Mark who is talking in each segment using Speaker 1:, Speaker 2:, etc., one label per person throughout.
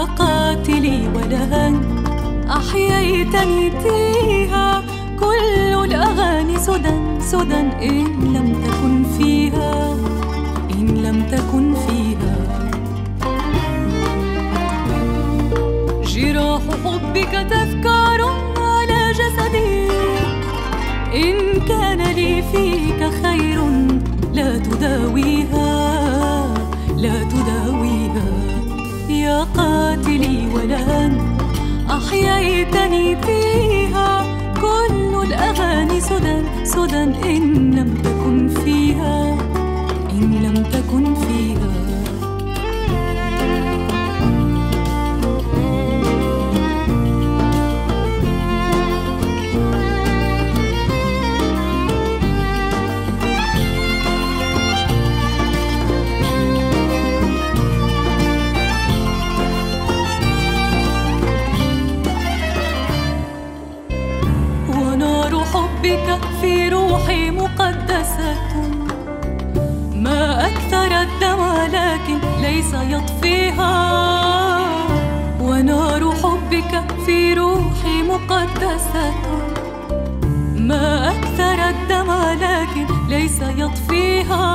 Speaker 1: قاتلي ولهان أحييتني تيها. كل الأغاني سدى سدى إن لم تكن فيها، إن لم تكن فيها. جراح حبك تذكار على جسدي، إن كان لي فيك خير لا تداويها، لا تداويها. يا قاتلي ولهان أحييتني فيها. كل الأغاني سدى سدى إن لم تكن فيها، إن لم تكن فيها. حبك في روحي مقدسة، ما أكثر الدم لكن ليس يطفيها. ونار حبك في روحي مقدسة، ما أكثر الدم لكن ليس يطفيها.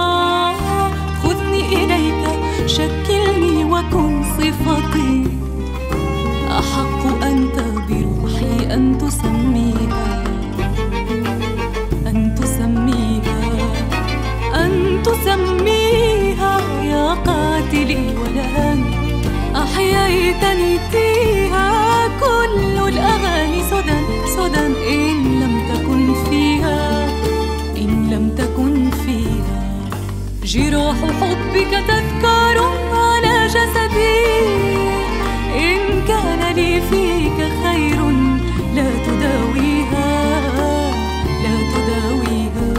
Speaker 1: خذني إليك شكلني وكن صفتي، أحق أنت بروحي أن تسميها، أن تسميها، أن تسميها. يا قاتلي ولهان أحييتني فيها. كل الأغاني سدى سدى إن لم تكن فيها، إن لم تكن فيها. جراح حبك تذكار على جسدي، إن كان لي فيك خير لا تداويها، لا تداويها.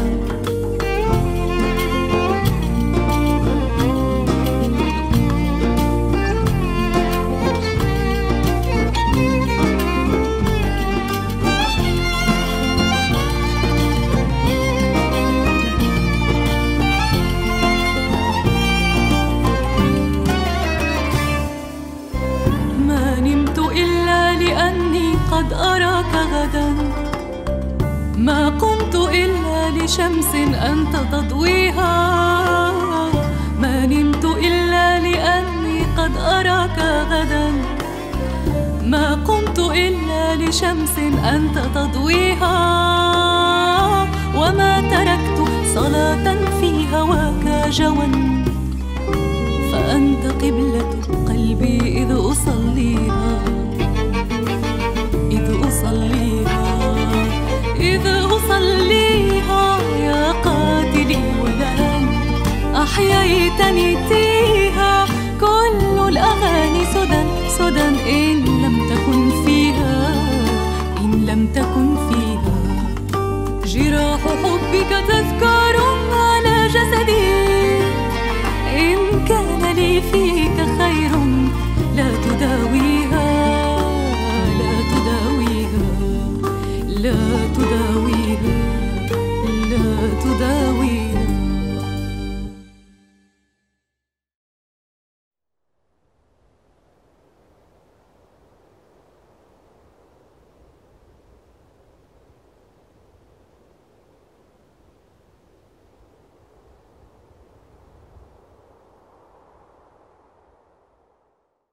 Speaker 1: ما نمت إلا لأني قد أراك غدا، ما قمت إلا لشمس أنت تضويها. ما نمت إلا لأني قد أراك غدا، ما قمت إلا لشمس أنت تضويها. وما تركت صلاة في هواك جوا، فأنت قبلة قلبي إذ أصليها، إذ أصليها، إذ أصليها. يا قاتلي ولهان أحييتني فيها. كل الأغاني سدى سدى إن لم تكن فيها، إن لم تكن فيها. جراح حبك تذكار على جسدي، إن كان لي فيك خير لا تداويها، لا تداويها، لا تداويها، لا تداويها.